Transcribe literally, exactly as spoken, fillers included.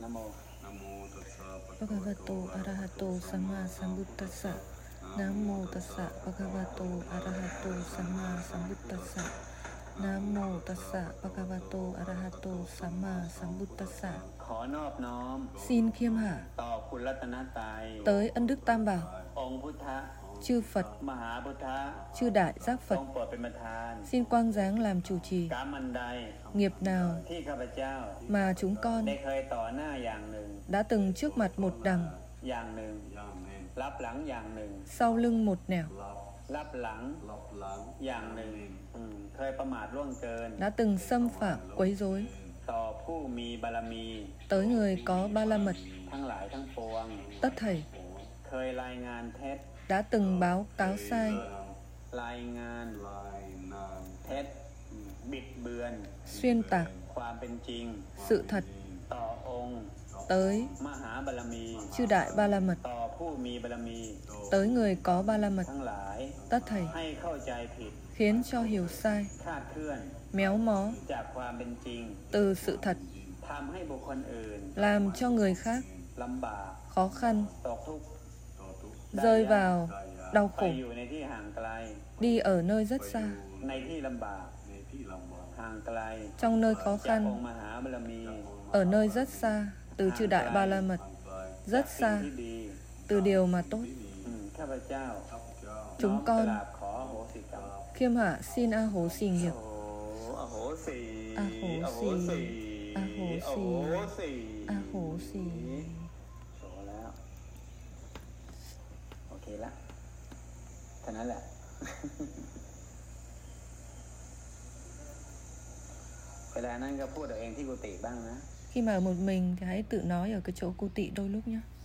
Nam mô Bhagavato Arahato Sama Sambuddhassa. Nam mô Tassa Bhagavato Arahato Sama Sambuddhassa. Nam mô Tassa Bhagavato Arahato Sama Sambuddhassa. ขอนอบน้อม Xin khiêm hạ ต่อคุณรัตนตรัย tới ân đức Tam Bảo, องค์พุทธะ chư Phật, มหาพุทธะ chư Đại Giác ทร Phật. งโปรดเป็นประธาน Xin quang giáng làm chủ trì. กรรมอันใด Nghiệp nào ที่ข้าพเจ้า mà chúng con ได้เคยต่อหน้าอย่างหนึ่ง đã từng trước mặt một đằng, อย่างหนึ่งรับหลังอย่างหนึ่ง sau lưng một nẻo, รับหลังอย่างหนึ่งอืมเคยประมาทล่วงเกิน đã từng xâm phạm quấy rối ต่อผู้มีบารมี tới người có ba la mật ทั้งหลายทั้งปวง tất thảy, เคยรายงานเท็จ đã từng báo cáo sai, รายงานเท็จบิดเบือน xuyên tạc ความเป็นจริง sự thật ต่อองค์ tới มหาบารมี chư Đại Ba La Mật, ต่อผู้มีบารมี tới người có ba la mật ทั้งหลาย tất thảy, ให้เข้าใจผิด khiến cho hiểu sai, คาดเคลื่อน méo mó จากความเป็นจริง từ sự thật, ทำให้บุคคลอื่น làm cho người khác ลำบาก khó khăn, ตกทุกข์ rơi vào đau ไป khổ, อยู่ในที่ห่างไกล đi ở nơi rất xa, ในที่ลำบากห่างไกล trong nơi khó จาก khăn, องค์มหาบารมี ở nơi rất xa, từ chư Đại Ba La Mật, rất สิ่ง xa, ที่ดี từ điều mà tốt. อืมข้าพเจ้า Chúng น้อม con กราบขออโหสิกรรม khiêm hạ xin a hố xì nghiệp, โอ้อโหสิอโหสิอโหสิอโหสิอโหสิ a hố xì. โสแล้ว โอเคละเท่านั้นแหละ เวลานั้นก็พูดเอาเองที่กุฏิบ้างนะ Khi mà ở một mình thì hãy tự nói ở cái chỗ cu tị đôi lúc nhé.